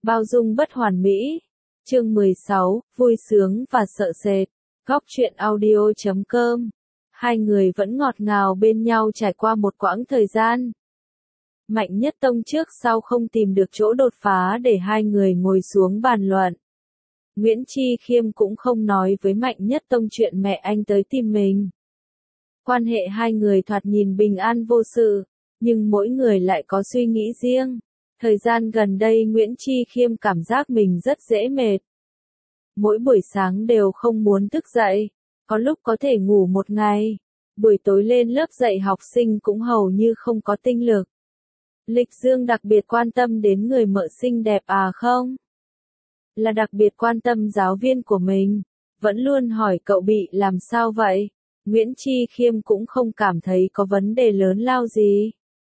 Bao dung bất hoàn mỹ. Chương 16, vui sướng và sợ sệt. Góc truyện audio.com. Hai người vẫn ngọt ngào bên nhau trải qua một quãng thời gian. Mạnh Nhất Tông trước sau không tìm được chỗ đột phá để hai người ngồi xuống bàn luận. Nguyễn Chi Khiêm cũng không nói với Mạnh Nhất Tông chuyện mẹ anh tới tìm mình. Quan hệ hai người thoạt nhìn bình an vô sự, nhưng mỗi người lại có suy nghĩ riêng. Thời gian gần đây Nguyễn Chi Khiêm cảm giác mình rất dễ mệt. Mỗi buổi sáng đều không muốn thức dậy, có lúc có thể ngủ một ngày. Buổi tối lên lớp dạy học sinh cũng hầu như không có tinh lực. Lịch Dương đặc biệt quan tâm đến người mợ xinh đẹp à không? Là đặc biệt quan tâm giáo viên của mình, vẫn luôn hỏi cậu bị làm sao vậy? Nguyễn Chi Khiêm cũng không cảm thấy có vấn đề lớn lao gì.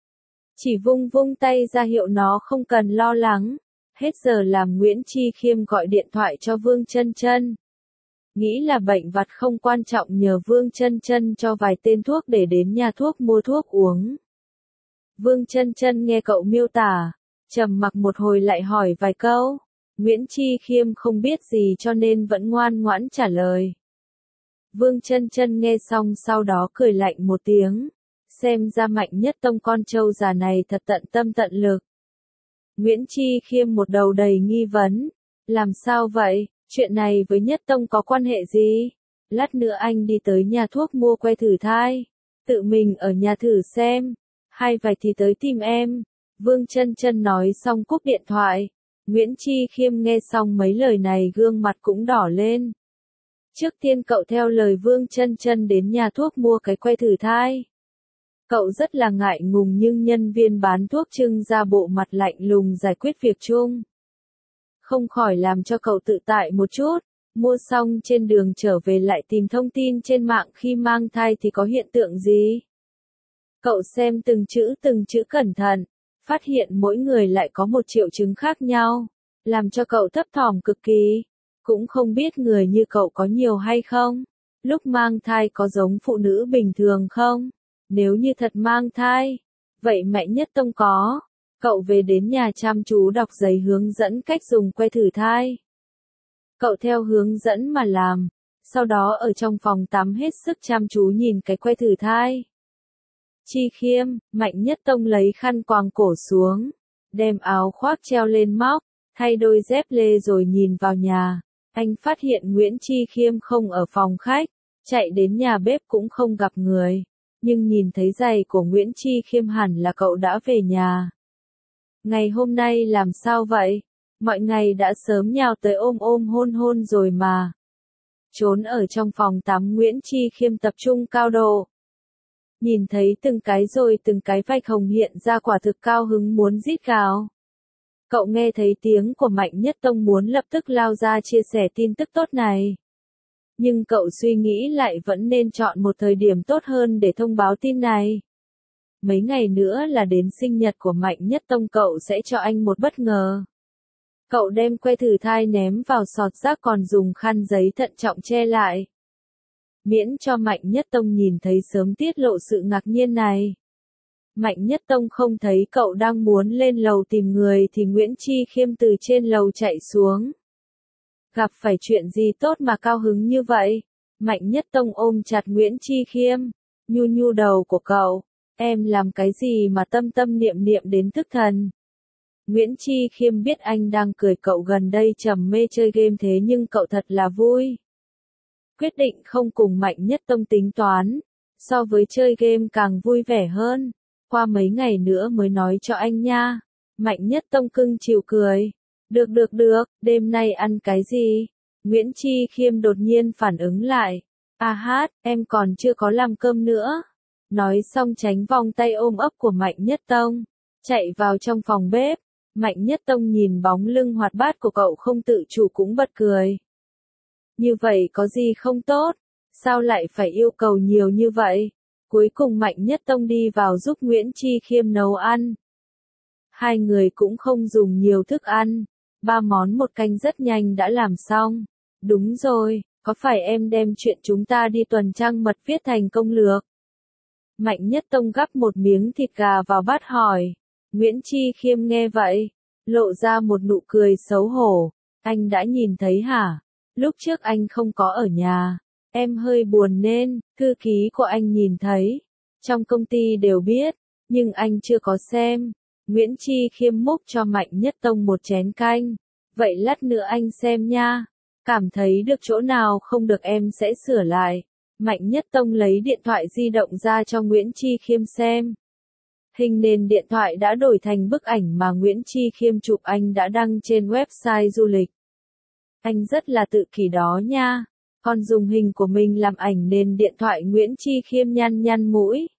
Chỉ vung vung tay ra hiệu nó không cần lo lắng. Hết giờ làm Nguyễn Chi Khiêm gọi điện thoại cho Vương Chân Chân. Nghĩ là bệnh vặt không quan trọng nhờ Vương Chân Chân cho vài tên thuốc để đến nhà thuốc mua thuốc uống. Vương Chân Chân nghe cậu miêu tả, trầm mặc một hồi lại hỏi vài câu. Nguyễn Chi Khiêm không biết gì cho nên vẫn ngoan ngoãn trả lời. Vương Chân Chân nghe xong sau đó cười lạnh một tiếng. Xem ra Mạnh Nhất Tông con trâu già này thật tận tâm tận lực. Nguyễn Chi Khiêm một đầu đầy nghi vấn. Làm sao vậy? Chuyện này với Nhất Tông có quan hệ gì? Lát nữa anh đi tới nhà thuốc mua que thử thai. Tự mình ở nhà thử xem. Hay vài thì tới tìm em. Vương Chân Chân nói xong cúp điện thoại. Nguyễn Chi Khiêm nghe xong mấy lời này gương mặt cũng đỏ lên. Trước tiên cậu theo lời Vương Chân Chân đến nhà thuốc mua cái que thử thai. Cậu rất là ngại ngùng nhưng nhân viên bán thuốc trưng ra bộ mặt lạnh lùng giải quyết việc chung. Không khỏi làm cho cậu tự tại một chút. Mua xong trên đường trở về lại tìm thông tin trên mạng khi mang thai thì có hiện tượng gì. Cậu xem từng chữ cẩn thận. Phát hiện mỗi người lại có một triệu chứng khác nhau. Làm cho cậu thấp thỏm cực kỳ. Cũng không biết người như cậu có nhiều hay không. Lúc mang thai có giống phụ nữ bình thường không? Nếu như thật mang thai, vậy Mạnh Nhất Tông có. Cậu về đến nhà chăm chú đọc giấy hướng dẫn cách dùng que thử thai. Cậu theo hướng dẫn mà làm, sau đó ở trong phòng tắm hết sức chăm chú nhìn cái que thử thai. Chi Khiêm, Mạnh Nhất Tông lấy khăn quàng cổ xuống, đem áo khoác treo lên móc, thay đôi dép lê rồi nhìn vào nhà. Anh phát hiện Nguyễn Chi Khiêm không ở phòng khách, chạy đến nhà bếp cũng không gặp người. Nhưng nhìn thấy giày của Nguyễn Chi Khiêm hẳn là cậu đã về nhà. Ngày hôm nay làm sao vậy? Mọi ngày đã sớm nhào tới ôm hôn hôn rồi mà. Trốn ở trong phòng tắm Nguyễn Chi Khiêm tập trung cao độ. Nhìn thấy từng cái vạch hồng hiện ra quả thực cao hứng muốn rít gào. Cậu nghe thấy tiếng của Mạnh Nhất Tông muốn lập tức lao ra chia sẻ tin tức tốt này. Nhưng cậu suy nghĩ lại vẫn nên chọn một thời điểm tốt hơn để thông báo tin này. Mấy ngày nữa là đến sinh nhật của Mạnh Nhất Tông, cậu sẽ cho anh một bất ngờ. Cậu đem que thử thai ném vào sọt rác còn dùng khăn giấy thận trọng che lại. Miễn cho Mạnh Nhất Tông nhìn thấy sớm tiết lộ sự ngạc nhiên này. Mạnh Nhất Tông không thấy cậu đang muốn lên lầu tìm người thì Nguyễn Chi Khiêm từ trên lầu chạy xuống. Gặp phải chuyện gì tốt mà cao hứng như vậy? Mạnh Nhất Tông ôm chặt Nguyễn Chi Khiêm, nhu nhu đầu của cậu. Em làm cái gì mà tâm tâm niệm niệm đến thức thần? Nguyễn Chi Khiêm biết anh đang cười cậu gần đây trầm mê chơi game thế nhưng cậu thật là vui. Quyết định không cùng Mạnh Nhất Tông tính toán. So với chơi game càng vui vẻ hơn. Qua mấy ngày nữa mới nói cho anh nha. Mạnh Nhất Tông cưng chiều cười. Được, đêm nay ăn cái gì? Nguyễn Chi Khiêm đột nhiên phản ứng lại. À hát, em còn chưa có làm cơm nữa. Nói xong tránh vòng tay ôm ấp của Mạnh Nhất Tông. Chạy vào trong phòng bếp. Mạnh Nhất Tông nhìn bóng lưng hoạt bát của cậu không tự chủ cũng bật cười. Như vậy có gì không tốt? Sao lại phải yêu cầu nhiều như vậy? Cuối cùng Mạnh Nhất Tông đi vào giúp Nguyễn Chi Khiêm nấu ăn. Hai người cũng không dùng nhiều thức ăn. 3 món một canh rất nhanh đã làm xong. Đúng rồi, có phải em đem chuyện chúng ta đi tuần trăng mật viết thành công lược? Mạnh Nhất Tông gắp một miếng thịt gà vào bát hỏi. Nguyễn Chi Khiêm nghe vậy, lộ ra một nụ cười xấu hổ. Anh đã nhìn thấy hả? Lúc trước anh không có ở nhà. Em hơi buồn nên, thư ký của anh nhìn thấy. Trong công ty đều biết, nhưng anh chưa có xem. Nguyễn Chi Khiêm múc cho Mạnh Nhất Tông một chén canh. Vậy lát nữa anh xem nha. Cảm thấy được chỗ nào không được em sẽ sửa lại. Mạnh Nhất Tông lấy điện thoại di động ra cho Nguyễn Chi Khiêm xem. Hình nền điện thoại đã đổi thành bức ảnh mà Nguyễn Chi Khiêm chụp anh đã đăng trên website du lịch. Anh rất là tự kỷ đó nha. Còn dùng hình của mình làm ảnh nền điện thoại. Nguyễn Chi Khiêm nhăn nhăn mũi.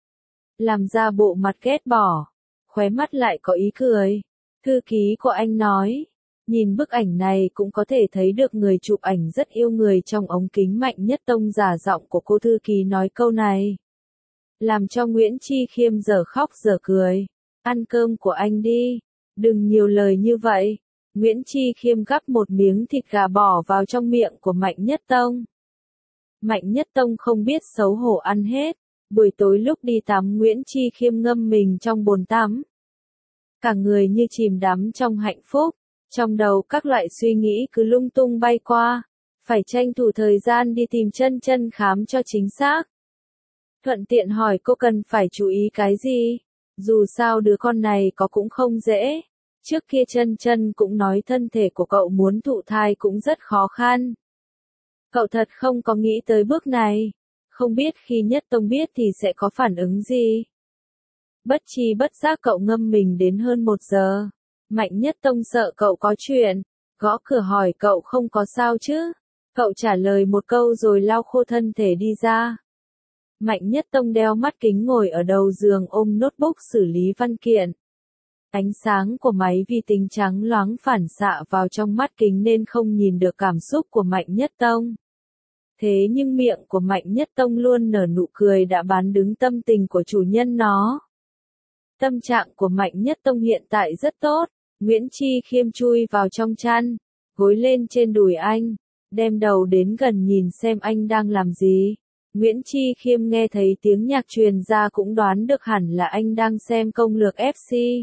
Làm ra bộ mặt ghét bỏ. Khóe mắt lại có ý cười. Thư ký của anh nói. Nhìn bức ảnh này cũng có thể thấy được người chụp ảnh rất yêu người trong ống kính. Mạnh Nhất Tông giả giọng của cô thư ký nói câu này. Làm cho Nguyễn Chi Khiêm giờ khóc giờ cười. Ăn cơm của anh đi. Đừng nhiều lời như vậy. Nguyễn Chi Khiêm gắp một miếng thịt gà bỏ vào trong miệng của Mạnh Nhất Tông. Mạnh Nhất Tông không biết xấu hổ ăn hết. Buổi tối lúc đi tắm Nguyễn Chi Khiêm ngâm mình trong bồn tắm. Cả người như chìm đắm trong hạnh phúc. Trong đầu các loại suy nghĩ cứ lung tung bay qua. Phải tranh thủ thời gian đi tìm Chân Chân khám cho chính xác. Thuận tiện hỏi cô cần phải chú ý cái gì. Dù sao đứa con này có cũng không dễ. Trước kia Chân Chân cũng nói thân thể của cậu muốn thụ thai cũng rất khó khăn. Cậu thật không có nghĩ tới bước này. Không biết khi Nhất Tông biết thì sẽ có phản ứng gì. Bất tri bất giác cậu ngâm mình đến hơn 1 giờ. Mạnh Nhất Tông sợ cậu có chuyện. Gõ cửa hỏi cậu không có sao chứ. Cậu trả lời một câu rồi lau khô thân thể đi ra. Mạnh Nhất Tông đeo mắt kính ngồi ở đầu giường ôm notebook xử lý văn kiện. Ánh sáng của máy vi tính trắng loáng phản xạ vào trong mắt kính nên không nhìn được cảm xúc của Mạnh Nhất Tông. Thế nhưng miệng của Mạnh Nhất Tông luôn nở nụ cười đã bán đứng tâm tình của chủ nhân nó. Tâm trạng của Mạnh Nhất Tông hiện tại rất tốt. Nguyễn Chi Khiêm chui vào trong chăn, gối lên trên đùi anh, đem đầu đến gần nhìn xem anh đang làm gì. Nguyễn Chi Khiêm nghe thấy tiếng nhạc truyền ra cũng đoán được hẳn là anh đang xem Công lược FC.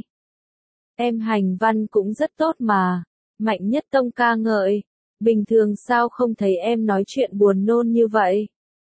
Em hành văn cũng rất tốt mà. Mạnh Nhất Tông ca ngợi. Bình thường sao không thấy em nói chuyện buồn nôn như vậy?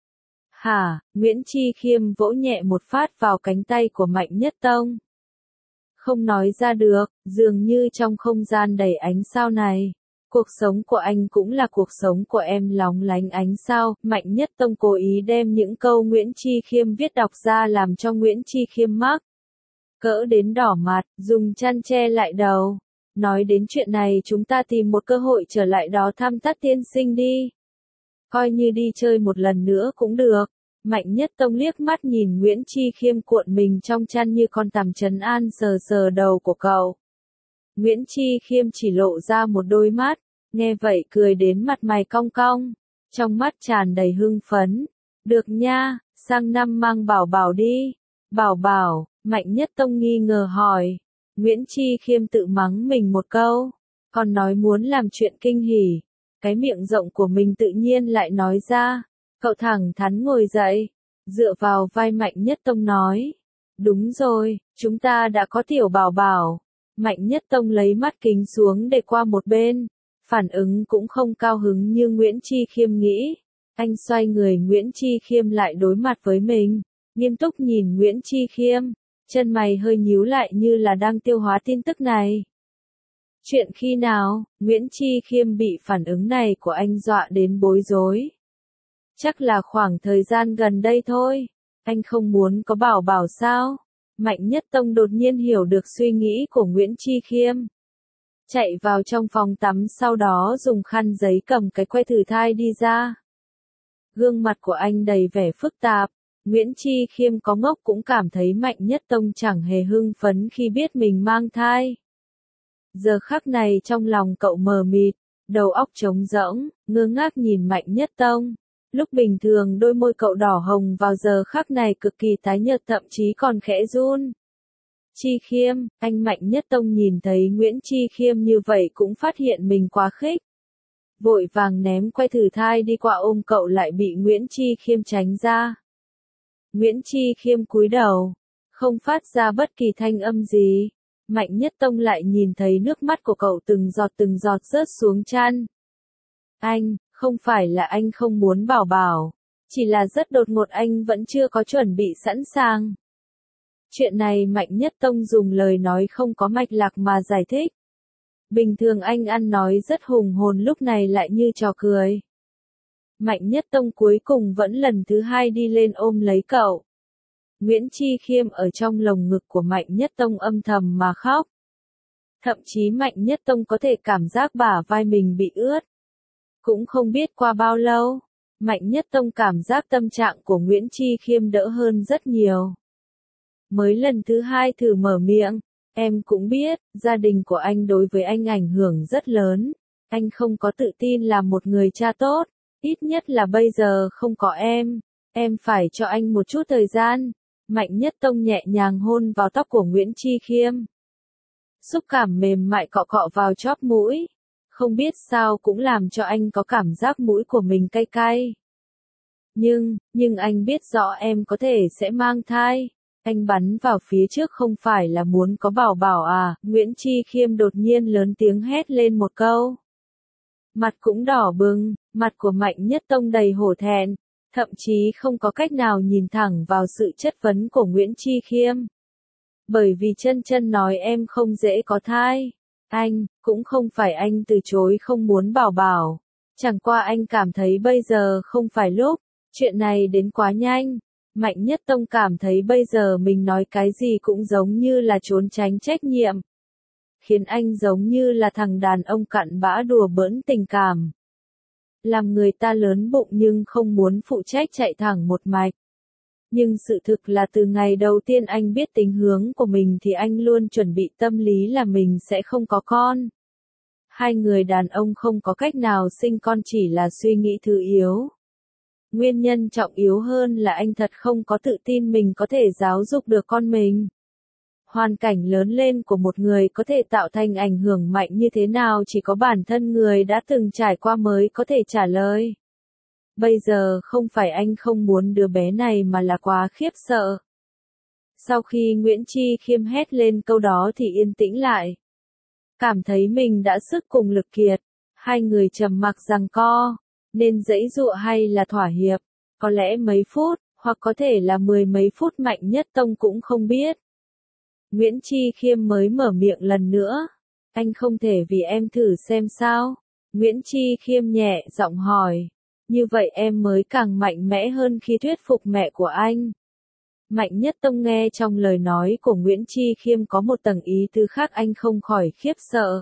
Hả? Nguyễn Chi Khiêm vỗ nhẹ một phát vào cánh tay của Mạnh Nhất Tông. Không nói ra được, dường như trong không gian đầy ánh sao này. Cuộc sống của anh cũng là cuộc sống của em lóng lánh ánh sao. Mạnh Nhất Tông cố ý đem những câu Nguyễn Chi Khiêm viết đọc ra làm cho Nguyễn Chi Khiêm mắc cỡ đến đỏ mặt, dùng chăn che lại đầu. Nói đến chuyện này chúng ta tìm một cơ hội trở lại đó thăm Tát tiên sinh đi. Coi như đi chơi một lần nữa cũng được. Mạnh Nhất Tông liếc mắt nhìn Nguyễn Chi Khiêm cuộn mình trong chăn như con tằm trấn an sờ sờ đầu của cậu. Nguyễn Chi Khiêm chỉ lộ ra một đôi mắt, nghe vậy cười đến mặt mày cong cong, trong mắt tràn đầy hưng phấn. Được nha, sang năm mang Bảo Bảo đi. Bảo Bảo, Mạnh Nhất Tông nghi ngờ hỏi. Nguyễn Chi Khiêm tự mắng mình một câu, còn nói muốn làm chuyện kinh hỉ. Cái miệng rộng của mình tự nhiên lại nói ra. Cậu thẳng thắn ngồi dậy, dựa vào vai Mạnh Nhất Tông nói. Đúng rồi, chúng ta đã có tiểu Bảo Bảo. Mạnh Nhất Tông lấy mắt kính xuống để qua một bên. Phản ứng cũng không cao hứng như Nguyễn Chi Khiêm nghĩ. Anh xoay người Nguyễn Chi Khiêm lại đối mặt với mình. Nghiêm túc nhìn Nguyễn Chi Khiêm. Chân mày hơi nhíu lại như là đang tiêu hóa tin tức này. Chuyện khi nào? Nguyễn Chi Khiêm bị phản ứng này của anh dọa đến bối rối. Chắc là khoảng thời gian gần đây thôi. Anh không muốn có Bảo Bảo sao? Mạnh Nhất Tông đột nhiên hiểu được suy nghĩ của Nguyễn Chi Khiêm. Chạy vào trong phòng tắm sau đó dùng khăn giấy cầm cái que thử thai đi ra. Gương mặt của anh đầy vẻ phức tạp. Nguyễn Chi Khiêm có ngốc cũng cảm thấy Mạnh Nhất Tông chẳng hề hưng phấn khi biết mình mang thai. Giờ khắc này trong lòng cậu mờ mịt, đầu óc trống rỗng, ngơ ngác nhìn Mạnh Nhất Tông. Lúc bình thường đôi môi cậu đỏ hồng vào giờ khắc này cực kỳ tái nhợt thậm chí còn khẽ run. Chi Khiêm, anh Mạnh Nhất Tông nhìn thấy Nguyễn Chi Khiêm như vậy cũng phát hiện mình quá khích. Vội vàng ném que thử thai đi qua ôm cậu lại bị Nguyễn Chi Khiêm tránh ra. Nguyễn Chi Khiêm cúi đầu, không phát ra bất kỳ thanh âm gì. Mạnh Nhất Tông lại nhìn thấy nước mắt của cậu từng giọt rớt xuống chăn. Anh, không phải là anh không muốn bảo bảo, chỉ là rất đột ngột anh vẫn chưa có chuẩn bị sẵn sàng. Chuyện này Mạnh Nhất Tông dùng lời nói không có mạch lạc mà giải thích. Bình thường anh ăn nói rất hùng hồn, lúc này lại như trò cười. Mạnh Nhất Tông cuối cùng vẫn lần thứ hai đi lên ôm lấy cậu. Nguyễn Chi Khiêm ở trong lồng ngực của Mạnh Nhất Tông âm thầm mà khóc. Thậm chí Mạnh Nhất Tông có thể cảm giác bả vai mình bị ướt. Cũng không biết qua bao lâu, Mạnh Nhất Tông cảm giác tâm trạng của Nguyễn Chi Khiêm đỡ hơn rất nhiều. Mới lần thứ hai thử mở miệng, em cũng biết, gia đình của anh đối với anh ảnh hưởng rất lớn. Anh không có tự tin là một người cha tốt, ít nhất là bây giờ không có em phải cho anh một chút thời gian. Mạnh Nhất Tông nhẹ nhàng hôn vào tóc của Nguyễn Chi Khiêm. Xúc cảm mềm mại cọ cọ vào chóp mũi. Không biết sao cũng làm cho anh có cảm giác mũi của mình cay cay. Nhưng anh biết rõ em có thể sẽ mang thai. Anh bắn vào phía trước không phải là muốn có bảo bảo à? Nguyễn Chi Khiêm đột nhiên lớn tiếng hét lên một câu. Mặt cũng đỏ bừng, mặt của Mạnh Nhất Tông đầy hổ thẹn, thậm chí không có cách nào nhìn thẳng vào sự chất vấn của Nguyễn Chi Khiêm. Bởi vì Chân Chân nói em không dễ có thai. Anh, cũng không phải anh từ chối không muốn bảo bảo. Chẳng qua anh cảm thấy bây giờ không phải lúc, chuyện này đến quá nhanh. Mạnh Nhất Tông cảm thấy bây giờ mình nói cái gì cũng giống như là trốn tránh trách nhiệm. Khiến anh giống như là thằng đàn ông cặn bã đùa bỡn tình cảm. Làm người ta lớn bụng nhưng không muốn phụ trách chạy thẳng một mạch. Nhưng sự thực là từ ngày đầu tiên anh biết tính hướng của mình thì anh luôn chuẩn bị tâm lý là mình sẽ không có con. Hai người đàn ông không có cách nào sinh con chỉ là suy nghĩ thứ yếu. Nguyên nhân trọng yếu hơn là anh thật không có tự tin mình có thể giáo dục được con mình. Hoàn cảnh lớn lên của một người có thể tạo thành ảnh hưởng mạnh như thế nào chỉ có bản thân người đã từng trải qua mới có thể trả lời. Bây giờ không phải anh không muốn đứa bé này mà là quá khiếp sợ. Sau khi Nguyễn Chi Khiêm hét lên câu đó thì yên tĩnh lại. Cảm thấy mình đã sức cùng lực kiệt. Hai người trầm mặc giằng co. Nên giãy giụa hay là thỏa hiệp. Có lẽ mấy phút, hoặc có thể là 10 mấy phút Mạnh Nhất Tông cũng không biết. Nguyễn Chi Khiêm mới mở miệng lần nữa. Anh không thể vì em thử xem sao? Nguyễn Chi Khiêm nhẹ giọng hỏi. Như vậy em mới càng mạnh mẽ hơn khi thuyết phục mẹ của anh. Mạnh Nhất Tông nghe trong lời nói của Nguyễn Chi Khiêm có một tầng ý tứ khác anh không khỏi khiếp sợ.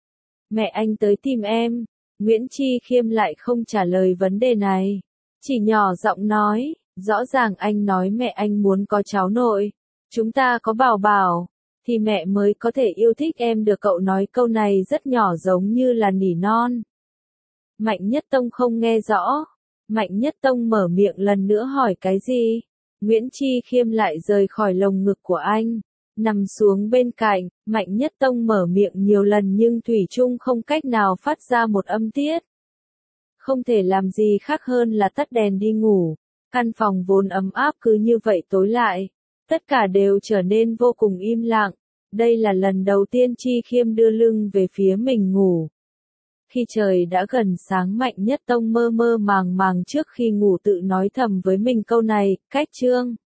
Mẹ anh tới tìm em. Nguyễn Chi Khiêm lại không trả lời vấn đề này. Chỉ nhỏ giọng nói, rõ ràng anh nói mẹ anh muốn có cháu nội. Chúng ta có bảo bảo, thì mẹ mới có thể yêu thích em được. Cậu nói câu này rất nhỏ giống như là nỉ non. Mạnh Nhất Tông không nghe rõ. Mạnh Nhất Tông mở miệng lần nữa hỏi cái gì? Nguyễn Chi Khiêm lại rời khỏi lồng ngực của anh. Nằm xuống bên cạnh, Mạnh Nhất Tông mở miệng nhiều lần nhưng thủy chung không cách nào phát ra một âm tiết. Không thể làm gì khác hơn là tắt đèn đi ngủ. Căn phòng vốn ấm áp cứ như vậy tối lại. Tất cả đều trở nên vô cùng im lặng. Đây là lần đầu tiên Chi Khiêm đưa lưng về phía mình ngủ. Khi trời đã gần sáng Mạnh Nhất Tông mơ mơ màng màng trước khi ngủ tự nói thầm với mình câu này, cách chương.